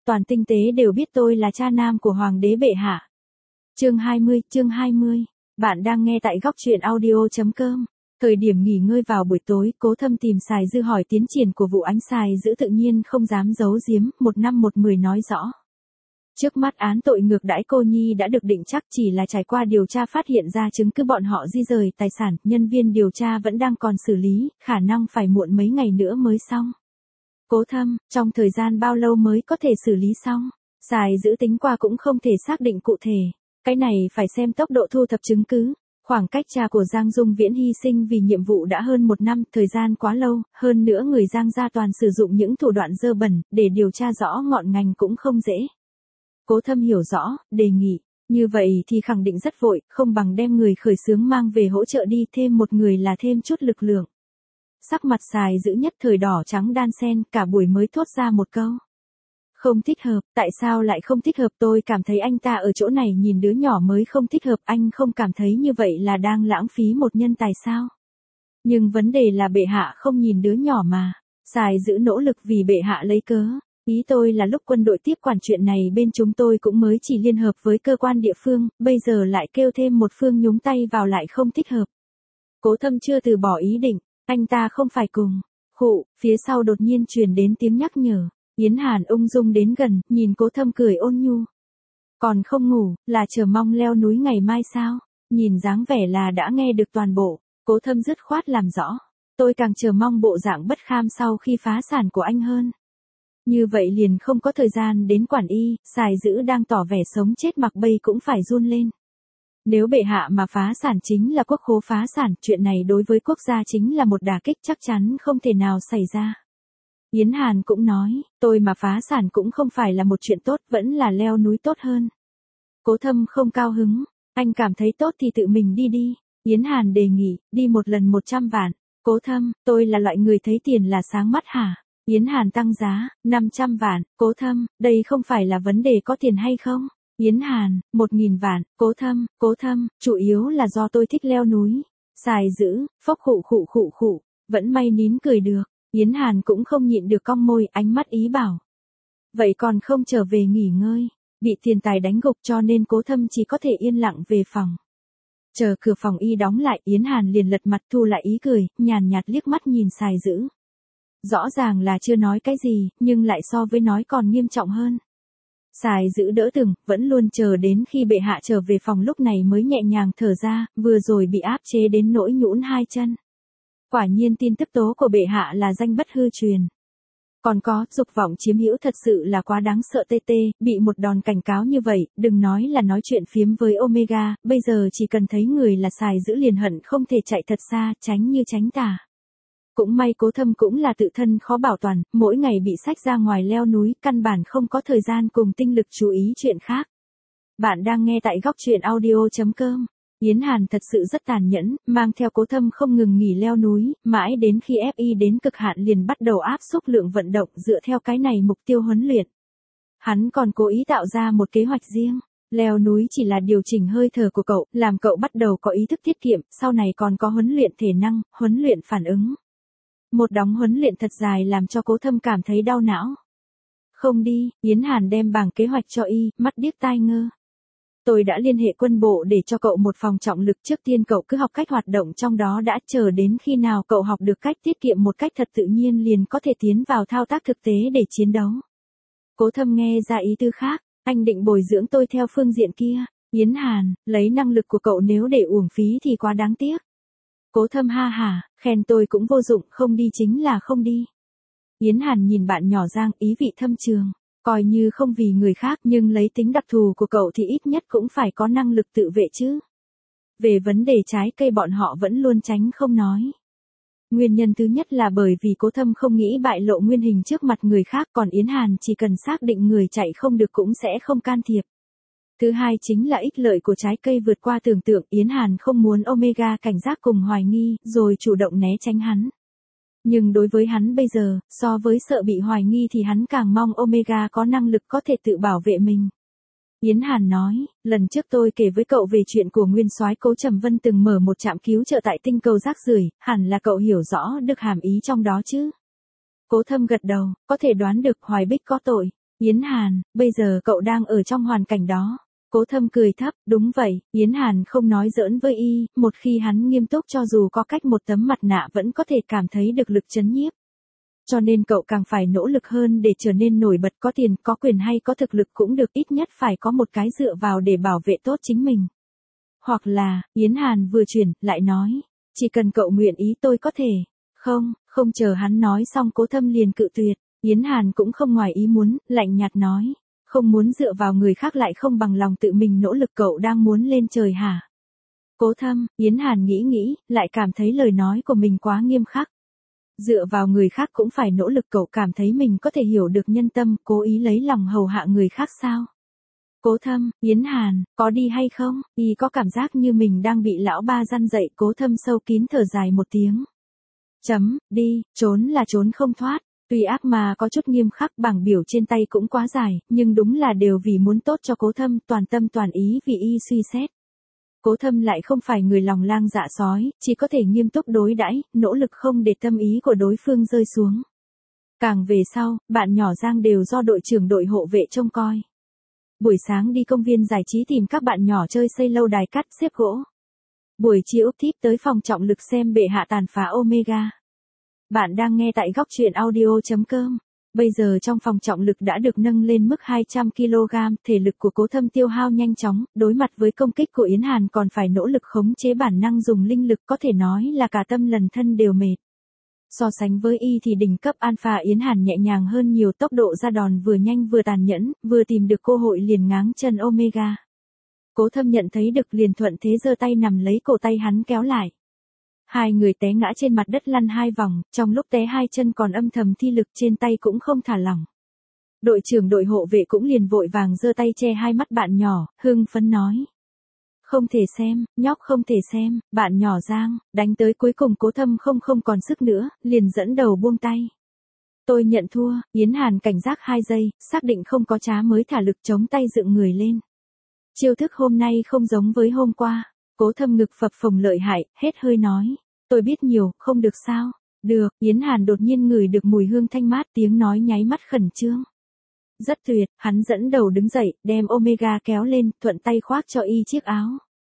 toàn tinh tế đều biết tôi là cha nam của hoàng đế bệ hạ. Chương 20. Bạn đang nghe tại góc truyện audio.com. Thời điểm nghỉ ngơi vào buổi tối, Cố Thâm tìm Sài Dư hỏi tiến triển của vụ Ánh Sài Giữ tự nhiên không dám giấu giếm, 1/10 nói rõ. Trước mắt án tội ngược đãi cô nhi đã được định chắc, chỉ là trải qua điều tra phát hiện ra chứng cứ bọn họ di rời tài sản, nhân viên điều tra vẫn đang còn xử lý, khả năng phải muộn mấy ngày nữa mới xong. Cố Thâm, trong thời gian bao lâu mới có thể xử lý xong? Sài Giữ tính qua cũng không thể xác định cụ thể. Cái này phải xem tốc độ thu thập chứng cứ. Khoảng cách cha của Giang Dung Viễn hy sinh vì nhiệm vụ đã hơn 1 năm, thời gian quá lâu, hơn nữa người Giang gia toàn sử dụng những thủ đoạn dơ bẩn, để điều tra rõ ngọn ngành cũng không dễ. Cố Thâm hiểu rõ, đề nghị, như vậy thì khẳng định rất vội, không bằng đem người khởi xướng mang về hỗ trợ đi, thêm một người là thêm chút lực lượng. Sắc mặt Sài Giữ nhất thời đỏ trắng đan xen, cả buổi mới thốt ra một câu. Không thích hợp, tại sao lại không thích hợp? Tôi cảm thấy anh ta ở chỗ này nhìn đứa nhỏ mới không thích hợp, anh không cảm thấy như vậy là đang lãng phí một nhân tài sao? Nhưng vấn đề là bệ hạ không nhìn đứa nhỏ mà. Sài Giữ nỗ lực vì bệ hạ lấy cớ. Ý tôi là lúc quân đội tiếp quản chuyện này bên chúng tôi cũng mới chỉ liên hợp với cơ quan địa phương, bây giờ lại kêu thêm một phương nhúng tay vào lại không thích hợp. Cố Thâm chưa từ bỏ ý định, anh ta không phải cùng. Khụ, phía sau đột nhiên truyền đến tiếng nhắc nhở. Yến Hàn ung dung đến gần, nhìn Cố Thâm cười ôn nhu. Còn không ngủ, là chờ mong leo núi ngày mai sao? Nhìn dáng vẻ là đã nghe được toàn bộ. Cố Thâm dứt khoát làm rõ. Tôi càng chờ mong bộ dạng bất kham sau khi phá sản của anh hơn. Như vậy liền không có thời gian đến quản y, Sài Giữ đang tỏ vẻ sống chết mặc bây cũng phải run lên. Nếu bệ hạ mà phá sản chính là quốc khố phá sản, chuyện này đối với quốc gia chính là một đả kích chắc chắn không thể nào xảy ra. Yến Hàn cũng nói, tôi mà phá sản cũng không phải là một chuyện tốt, vẫn là leo núi tốt hơn. Cố Thâm không cao hứng, anh cảm thấy tốt thì tự mình đi đi. Yến Hàn đề nghị, đi một lần 100 vạn. Cố Thâm, tôi là loại người thấy tiền là sáng mắt hả? Yến Hàn tăng giá, 500 vạn. Cố Thâm, đây không phải là vấn đề có tiền hay không? Yến Hàn, 1000 vạn. Cố Thâm, chủ yếu là do tôi thích leo núi. Sài Giữ, phốc khụ, vẫn may nín cười được. Yến Hàn cũng không nhịn được cong môi, ánh mắt ý bảo. Vậy còn không trở về nghỉ ngơi, bị tiền tài đánh gục cho nên Cố Thâm chỉ có thể yên lặng về phòng. Chờ cửa phòng y đóng lại, Yến Hàn liền lật mặt thu lại ý cười, nhàn nhạt liếc mắt nhìn Sài Giữ. Rõ ràng là chưa nói cái gì, nhưng lại so với nói còn nghiêm trọng hơn. Sài Giữ đỡ từng, vẫn luôn chờ đến khi bệ hạ trở về phòng lúc này mới nhẹ nhàng thở ra, vừa rồi bị áp chế đến nỗi nhũn hai chân. Quả nhiên tin tức tố của bệ hạ là danh bất hư truyền. Còn có, dục vọng chiếm hữu thật sự là quá đáng sợ tê, bị một đòn cảnh cáo như vậy, đừng nói là nói chuyện phiếm với Omega, bây giờ chỉ cần thấy người là Sài Giữ liền hận không thể chạy thật xa, tránh như tránh tà. Cũng may Cố Thâm cũng là tự thân khó bảo toàn, mỗi ngày bị xách ra ngoài leo núi, căn bản không có thời gian cùng tinh lực chú ý chuyện khác. Bạn đang nghe tại góc truyện audio.com. Yến Hàn thật sự rất tàn nhẫn, mang theo Cố Thâm không ngừng nghỉ leo núi, mãi đến khi ép y đến cực hạn liền bắt đầu áp xúc lượng vận động dựa theo cái này mục tiêu huấn luyện. Hắn còn cố ý tạo ra một kế hoạch riêng. Leo núi chỉ là điều chỉnh hơi thở của cậu, làm cậu bắt đầu có ý thức tiết kiệm, sau này còn có huấn luyện thể năng, huấn luyện phản ứng. Một đống huấn luyện thật dài làm cho Cố Thâm cảm thấy đau não. Không đi, Yến Hàn đem bảng kế hoạch cho y, mắt điếc tai ngơ. Tôi đã liên hệ quân bộ để cho cậu một phòng trọng lực, trước tiên cậu cứ học cách hoạt động trong đó đã, chờ đến khi nào cậu học được cách tiết kiệm một cách thật tự nhiên liền có thể tiến vào thao tác thực tế để chiến đấu. Cố Thâm nghe ra ý tư khác, anh định bồi dưỡng tôi theo phương diện kia. Yến Hàn, lấy năng lực của cậu nếu để uổng phí thì quá đáng tiếc. Cố Thâm ha hả, khen tôi cũng vô dụng, không đi chính là không đi. Yến Hàn nhìn bạn nhỏ Giang, ý vị thâm trường. Coi như không vì người khác nhưng lấy tính đặc thù của cậu thì ít nhất cũng phải có năng lực tự vệ chứ. Về vấn đề trái cây bọn họ vẫn luôn tránh không nói. Nguyên nhân thứ nhất là bởi vì Cố Thâm không nghĩ bại lộ nguyên hình trước mặt người khác, còn Yến Hàn chỉ cần xác định người chạy không được cũng sẽ không can thiệp. Thứ hai chính là ích lợi của trái cây vượt qua tưởng tượng, Yến Hàn không muốn Omega cảnh giác cùng hoài nghi, rồi chủ động né tránh hắn. Nhưng đối với hắn bây giờ, so với sợ bị hoài nghi thì hắn càng mong Omega có năng lực có thể tự bảo vệ mình. Yến Hàn nói, lần trước tôi kể với cậu về chuyện của nguyên soái Cố Trầm Vân từng mở một trạm cứu trợ tại tinh cầu rác rưởi, hẳn là cậu hiểu rõ được hàm ý trong đó chứ. Cố Thâm gật đầu, có thể đoán được Hoài Bích có tội. Yến Hàn, bây giờ cậu đang ở trong hoàn cảnh đó. Cố Thâm cười thấp, đúng vậy, Yến Hàn không nói giỡn với y, một khi hắn nghiêm túc cho dù có cách một tấm mặt nạ vẫn có thể cảm thấy được lực chấn nhiếp. Cho nên cậu càng phải nỗ lực hơn để trở nên nổi bật, có tiền, có quyền hay có thực lực cũng được, ít nhất phải có một cái dựa vào để bảo vệ tốt chính mình. Hoặc là, Yến Hàn vừa chuyển, lại nói, chỉ cần cậu nguyện ý tôi có thể. Không chờ hắn nói xong Cố Thâm liền cự tuyệt. Yến Hàn cũng không ngoài ý muốn, lạnh nhạt nói, không muốn dựa vào người khác lại không bằng lòng tự mình nỗ lực, cậu đang muốn lên trời hả? Cố Thâm, Yến Hàn nghĩ, lại cảm thấy lời nói của mình quá nghiêm khắc. Dựa vào người khác cũng phải nỗ lực, cậu cảm thấy mình có thể hiểu được nhân tâm, cố ý lấy lòng hầu hạ người khác sao? Cố Thâm, Yến Hàn, có đi hay không? Y có cảm giác như mình đang bị lão ba răn dậy. Cố Thâm sâu kín thở dài một tiếng. Đi, trốn là trốn không thoát. Tuy ác mà có chút nghiêm khắc, bảng biểu trên tay cũng quá dài, nhưng đúng là đều vì muốn tốt cho Cố Thâm, toàn tâm toàn ý vì y suy xét. Cố Thâm lại không phải người lòng lang dạ sói, chỉ có thể nghiêm túc đối đãi, nỗ lực không để tâm ý của đối phương rơi xuống. Càng về sau, bạn nhỏ Giang đều do đội trưởng đội hộ vệ trông coi. Buổi sáng đi công viên giải trí tìm các bạn nhỏ chơi xây lâu đài cắt xếp gỗ. Buổi chiều Úc Típ tới phòng trọng lực xem bệ hạ tàn phá Omega. Bạn đang nghe tại góc truyện audio.com. Bây giờ trong phòng trọng lực đã được nâng lên mức 200 kg, thể lực của Cố Thâm tiêu hao nhanh chóng, đối mặt với công kích của Yến Hàn còn phải nỗ lực khống chế bản năng dùng linh lực, có thể nói là cả tâm lần thân đều mệt. So sánh với y thì đỉnh cấp alpha Yến Hàn nhẹ nhàng hơn nhiều, tốc độ ra đòn vừa nhanh vừa tàn nhẫn, vừa tìm được cơ hội liền ngáng chân Omega. Cố Thâm nhận thấy được liền thuận thế giơ tay nằm lấy cổ tay hắn kéo lại. Hai người té ngã trên mặt đất lăn 2 vòng, trong lúc té hai chân còn âm thầm thi lực, trên tay cũng không thả lỏng. Đội trưởng đội hộ vệ cũng liền vội vàng giơ tay che hai mắt bạn nhỏ, hưng phấn nói. Không thể xem, nhóc không thể xem, bạn nhỏ Giang, đánh tới cuối cùng Cố Thâm không còn sức nữa, liền dẫn đầu buông tay. Tôi nhận thua. Yến Hàn cảnh giác 2 giây, xác định không có trá mới thả lực chống tay dựng người lên. Chiêu thức hôm nay không giống với hôm qua. Cố Thâm ngực phập phồng lợi hại, hết hơi nói. Tôi biết nhiều, không được sao? Được. Yến Hàn đột nhiên ngửi được mùi hương thanh mát, tiếng nói nháy mắt khẩn trương. Rất tuyệt. Hắn dẫn đầu đứng dậy, đem Omega kéo lên, thuận tay khoác cho y chiếc áo.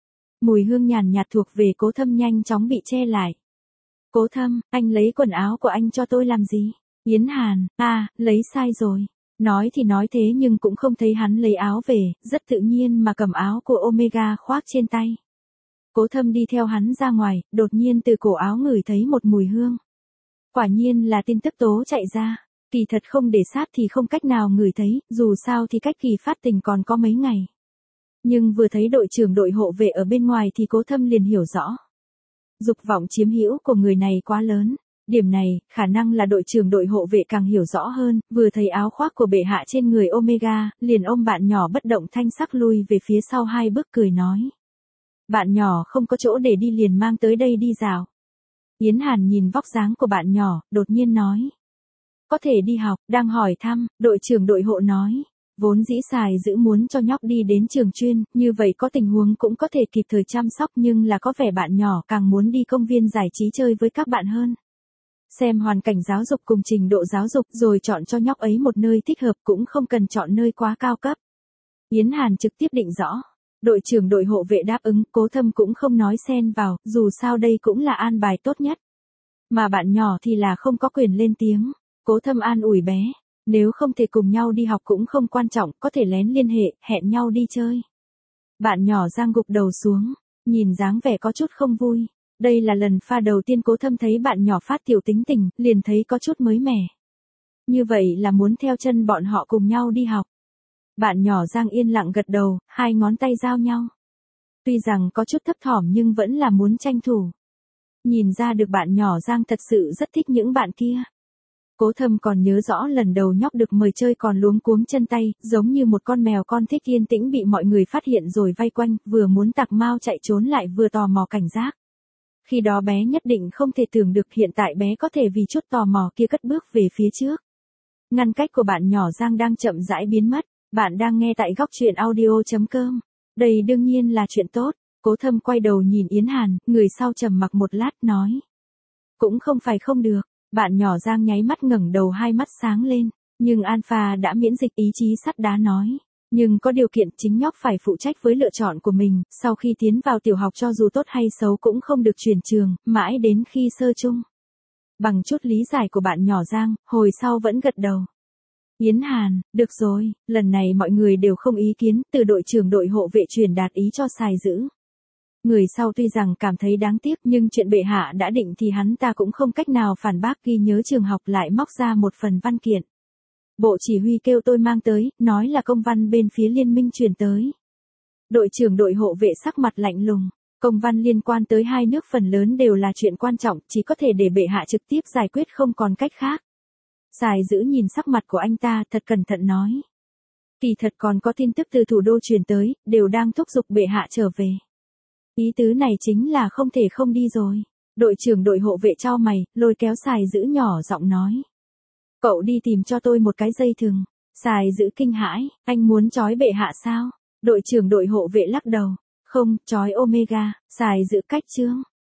Mùi hương nhàn nhạt thuộc về Cố Thâm nhanh chóng bị che lại. Cố Thâm, anh lấy quần áo của anh cho tôi làm gì? Yến Hàn, lấy sai rồi. Nói thì nói thế nhưng cũng không thấy hắn lấy áo về, rất tự nhiên mà cầm áo của Omega khoác trên tay. Cố Thâm đi theo hắn ra ngoài, đột nhiên từ cổ áo ngửi thấy một mùi hương. Quả nhiên là tin tức tố chạy ra. Kỳ thật không để sát thì không cách nào ngửi thấy, dù sao thì cách kỳ phát tình còn có mấy ngày. Nhưng vừa thấy đội trưởng đội hộ vệ ở bên ngoài thì Cố Thâm liền hiểu rõ. Dục vọng chiếm hữu của người này quá lớn. Điểm này, khả năng là đội trưởng đội hộ vệ càng hiểu rõ hơn, vừa thấy áo khoác của bệ hạ trên người Omega, liền ôm bạn nhỏ bất động thanh sắc lui về phía sau 2 bước cười nói. Bạn nhỏ không có chỗ để đi liền mang tới đây đi dạo. Yến Hàn nhìn vóc dáng của bạn nhỏ, đột nhiên nói. Có thể đi học, đang hỏi thăm, đội trưởng đội hộ nói. Vốn dĩ xài giữ muốn cho nhóc đi đến trường chuyên, như vậy có tình huống cũng có thể kịp thời chăm sóc, nhưng là có vẻ bạn nhỏ càng muốn đi công viên giải trí chơi với các bạn hơn. Xem hoàn cảnh giáo dục cùng trình độ giáo dục rồi chọn cho nhóc ấy một nơi thích hợp, cũng không cần chọn nơi quá cao cấp. Yến Hàn trực tiếp định rõ. Đội trưởng đội hộ vệ đáp ứng, Cố Thâm cũng không nói xen vào, dù sao đây cũng là an bài tốt nhất. Mà bạn nhỏ thì là không có quyền lên tiếng. Cố Thâm an ủi bé. Nếu không thể cùng nhau đi học cũng không quan trọng, có thể lén liên hệ, hẹn nhau đi chơi. Bạn nhỏ Giang gục đầu xuống, nhìn dáng vẻ có chút không vui. Đây là lần pha đầu tiên Cố Thâm thấy bạn nhỏ phát tiểu tính tình, liền thấy có chút mới mẻ. Như vậy là muốn theo chân bọn họ cùng nhau đi học. Bạn nhỏ Giang yên lặng gật đầu, 2 ngón tay giao nhau. Tuy rằng có chút thấp thỏm nhưng vẫn là muốn tranh thủ. Nhìn ra được bạn nhỏ Giang thật sự rất thích những bạn kia. Cố Thâm còn nhớ rõ lần đầu nhóc được mời chơi còn luống cuống chân tay, giống như một con mèo con thích yên tĩnh bị mọi người phát hiện rồi vây quanh, vừa muốn tạc mau chạy trốn lại vừa tò mò cảnh giác. Khi đó bé nhất định không thể tưởng được hiện tại bé có thể vì chút tò mò kia cất bước về phía trước. Ngăn cách của bạn nhỏ Giang đang chậm rãi biến mất. Bạn đang nghe tại góc truyện audio.com. Đây đương nhiên là chuyện tốt. Cố Thâm quay đầu nhìn Yến Hàn, người sau trầm mặc một lát nói. Cũng không phải không được. Bạn nhỏ Giang nháy mắt ngẩng đầu 2 mắt sáng lên. Nhưng Alpha đã miễn dịch, ý chí sắt đá nói. Nhưng có điều kiện, chính nhóc phải phụ trách với lựa chọn của mình, sau khi tiến vào tiểu học cho dù tốt hay xấu cũng không được chuyển trường, mãi đến khi sơ chung. Bằng chút lý giải của bạn nhỏ Giang, hồi sau vẫn gật đầu. Yến Hàn, được rồi, lần này mọi người đều không ý kiến, từ đội trưởng đội hộ vệ truyền đạt ý cho Sài Dữ. Người sau tuy rằng cảm thấy đáng tiếc nhưng chuyện bệ hạ đã định thì hắn ta cũng không cách nào phản bác, ghi nhớ trường học lại móc ra một phần văn kiện. Bộ chỉ huy kêu tôi mang tới, nói là công văn bên phía liên minh truyền tới. Đội trưởng đội hộ vệ sắc mặt lạnh lùng. Công văn liên quan tới hai nước phần lớn đều là chuyện quan trọng, chỉ có thể để bệ hạ trực tiếp giải quyết, không còn cách khác. Sài Dữ nhìn sắc mặt của anh ta, thật cẩn thận nói. Kỳ thật còn có tin tức từ thủ đô truyền tới, đều đang thúc giục bệ hạ trở về. Ý tứ này chính là không thể không đi rồi. Đội trưởng đội hộ vệ chau mày, lôi kéo Sài Dữ nhỏ giọng nói. Cậu đi tìm cho tôi một cái dây thừng. Sài Dữ kinh hãi, anh muốn trói bệ hạ sao? Đội trưởng đội hộ vệ lắc đầu. Không, trói Omega. Sài Dữ cách chương.